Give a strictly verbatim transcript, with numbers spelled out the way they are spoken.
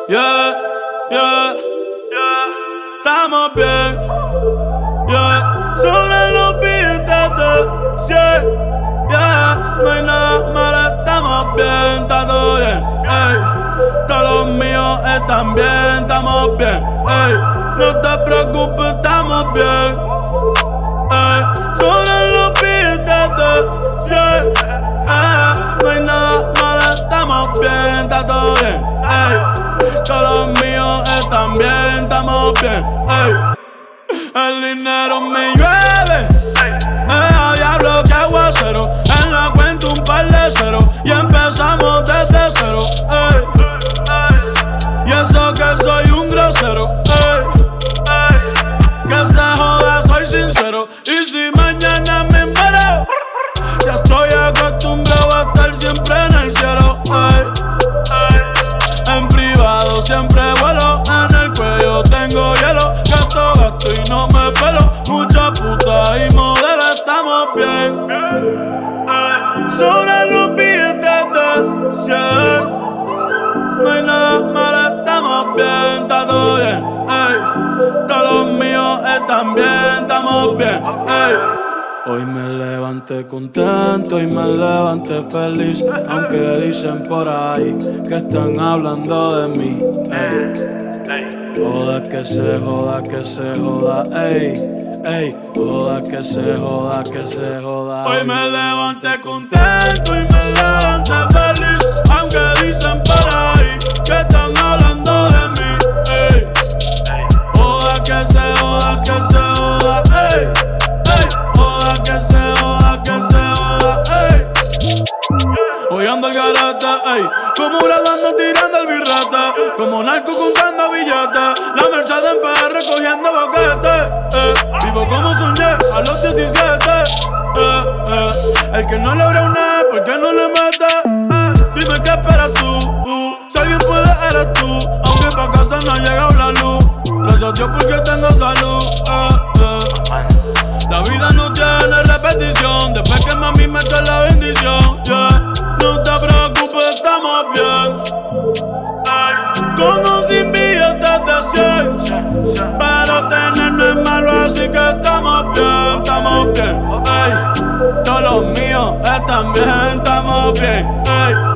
Yeah, yeah, estamos bien, yeah. Sobre los billetes de cien, yeah. No hay nada malo, estamos bien, está todo bien, ey. Todos los míos están bien, estamos bien, ey. No te preocupes, estamos bien, ey. Sobre los billetes de cien, yeah. No hay nada malo, estamos bien, está todo bien, ey. Todos los míos están bien, estamos bien, ey. El dinero me llueve, me da diablo que aguacero. En la cuenta un par de ceros y empezamos desde cero, ey. Y eso que soy un grosero, ey. Que se joda, soy sincero. Y si mañana me muero, ya estoy acostumbrado a estar siempre en el cielo, ey. En privado siempre vuelo, en el cuello tengo hielo. Gasto, gasto y no me pelo. Mucha puta y modelo, estamos bien. Sobre los billetes de cien, no hay nada malo, estamos bien, está todo bien, ey. Todos los míos están bien, estamos bien, ey. Hoy me levanté contento y me levanté feliz, aunque dicen por ahí que están hablando de mí, ey. Joda que se joda, que se joda, ey, ey. Joda que se joda, que se joda. Hoy me levanté contento y me levanté feliz, aunque dicen por ahí que están hablando de mí, ey. Joda que se joda, que se joda, ey. Que se joda, que se joda, ey. Hoy ando al garete, ey. Como grabando tirando el birrete, como narco contando billetes. La Mercedes en P R recogiendo boquetes, eh. Vivo como soñé a los diecisiete, eh, eh. El que no logra una, ¿por qué no le mete? Dime qué esperas tú, uh. Si alguien puede eres tú, aunque pa' casa no ha llegado la luz. Gracias a Dios porque tengo salud, eh, eh. La vida no tiene repetición, después que mami me echa la bendición, yeah. No te preocupes, estamos bien. Como sin billetes de cien, pero tener no es malo, así que estamos bien, estamos bien, ey. Todos los míos están bien, estamos bien, ey.